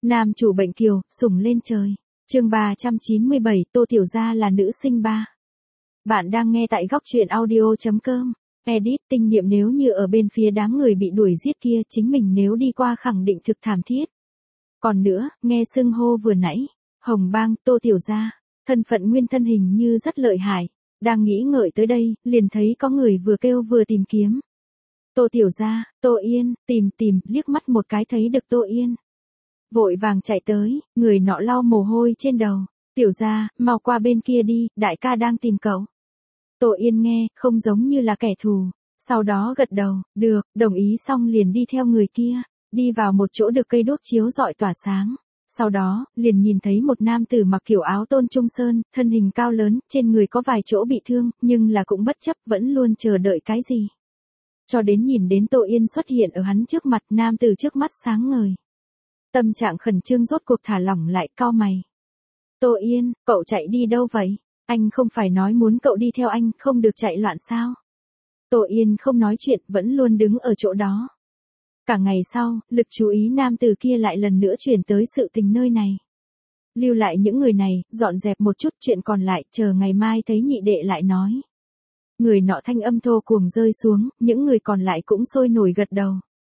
Nam chủ bệnh kiều, sủng lên trời. Chương 397, Tô Tiểu Gia là nữ sinh 3. Bạn đang nghe tại góc truyện audio.com. Edit tinh niệm nếu như ở bên phía đám người bị đuổi giết kia, chính mình nếu đi qua khẳng định thực thảm thiết. Còn nữa, nghe xưng hô vừa nãy, Hồng Bang, Tô Tiểu Gia, thân phận nguyên thân hình như rất lợi hại. Đang nghĩ ngợi tới đây, liền thấy có người vừa kêu vừa tìm kiếm. Tô Tiểu Gia, Tô Yên, tìm, liếc mắt một cái thấy được Tô Yên. Vội vàng chạy tới, người nọ lau mồ hôi trên đầu. Tiểu Gia, mau qua bên kia đi, đại ca đang tìm cậu. Tô Yên nghe, không giống như là kẻ thù. Sau đó gật đầu, được, đồng ý xong liền đi theo người kia. Đi vào một chỗ được cây đuốc chiếu rọi tỏa sáng. Sau đó, liền nhìn thấy một nam tử mặc kiểu áo tôn trung sơn, thân hình cao lớn, trên người có vài chỗ bị thương, nhưng là cũng bất chấp vẫn luôn chờ đợi cái gì. Cho đến nhìn đến Tô Yên xuất hiện ở hắn trước mặt, nam tử trước mắt sáng ngời. Tâm trạng khẩn trương rốt cuộc thả lỏng lại, cau mày. Tô Yên, cậu chạy đi đâu vậy? Anh không phải nói muốn cậu đi theo anh, không được chạy loạn sao? Tô Yên không nói chuyện, vẫn luôn đứng ở chỗ đó. Cả ngày sau, lực chú ý nam tử kia lại lần nữa chuyển tới sự tình nơi này. Lưu lại những người này, dọn dẹp một chút chuyện còn lại, chờ ngày mai thấy nhị đệ lại nói. Người nọ thanh âm thô cuồng rơi xuống, những người còn lại cũng sôi nổi gật đầu.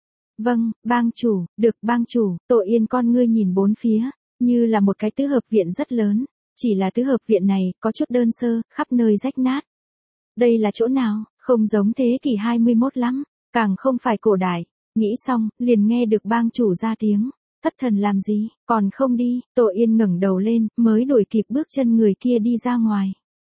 Vâng, bang chủ, được bang chủ. Tô Yên con ngươi nhìn bốn phía, như là một cái tứ hợp viện rất lớn. Chỉ là tứ hợp viện này, có chút đơn sơ, khắp nơi rách nát. Đây là chỗ nào, không giống thế kỷ 21 lắm, càng không phải cổ đại. Nghĩ xong, liền nghe được bang chủ ra tiếng. Thất thần làm gì, còn không đi. Tô Yên ngẩng đầu lên, mới đuổi kịp bước chân người kia đi ra ngoài.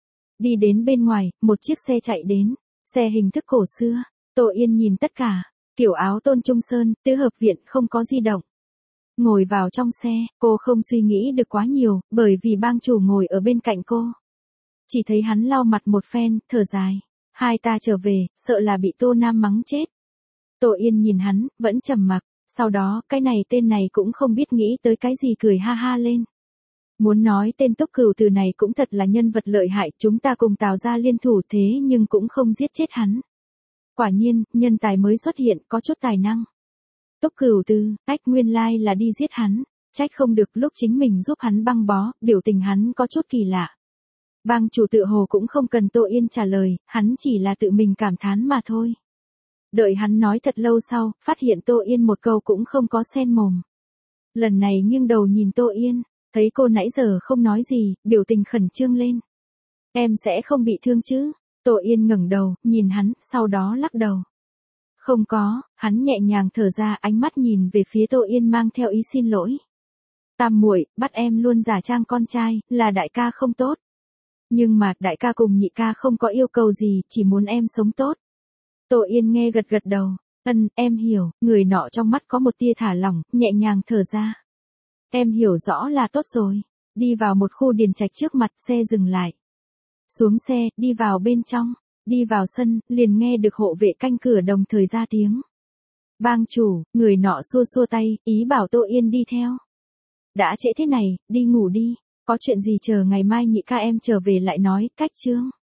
Đi đến bên ngoài, một chiếc xe chạy đến. Xe hình thức cổ xưa. Tô Yên nhìn tất cả. Kiểu áo tôn trung sơn, tứ hợp viện không có di động. Ngồi vào trong xe, cô không suy nghĩ được quá nhiều, bởi vì bang chủ ngồi ở bên cạnh cô. Chỉ thấy hắn lau mặt một phen, thở dài. Hai ta trở về, sợ là bị Tô Nam mắng chết. Tô Yên nhìn hắn, vẫn trầm mặc. Sau đó, cái này tên này cũng không biết nghĩ tới cái gì cười ha ha lên. Muốn nói tên Túc Cửu từ này cũng thật là nhân vật lợi hại, chúng ta cùng Tào gia liên thủ thế nhưng cũng không giết chết hắn. Quả nhiên, nhân tài mới xuất hiện, có chút tài năng. Túc Cửu Tư, nguyên lai là đi giết hắn, trách không được lúc chính mình giúp hắn băng bó, biểu tình hắn có chút kỳ lạ. Bang chủ tự hồ cũng không cần Tô Yên trả lời, hắn chỉ là tự mình cảm thán mà thôi. Đợi hắn nói thật lâu sau, phát hiện Tô Yên một câu cũng không có xen mồm. Lần này nghiêng đầu nhìn Tô Yên, thấy cô nãy giờ không nói gì, biểu tình khẩn trương lên. Em sẽ không bị thương chứ? Tô Yên ngẩng đầu, nhìn hắn, sau đó lắc đầu. Không có, hắn nhẹ nhàng thở ra, ánh mắt nhìn về phía Tô Yên mang theo ý xin lỗi. Tam muội, bắt em luôn giả trang con trai, là đại ca không tốt. Nhưng mà, đại ca cùng nhị ca không có yêu cầu gì, chỉ muốn em sống tốt. Tô Yên nghe gật gật đầu. Em hiểu, người nọ trong mắt có một tia thả lỏng, nhẹ nhàng thở ra. Em hiểu rõ là tốt rồi. Đi vào một khu điền trạch trước mặt, xe dừng lại. Xuống xe, đi vào bên trong. Đi vào sân, liền nghe được hộ vệ canh cửa đồng thời ra tiếng. Bang chủ, người nọ xua xua tay, ý bảo Tô Yên đi theo. Đã trễ thế này, đi ngủ đi. Có chuyện gì chờ ngày mai nhị ca em trở về lại nói, cách chương.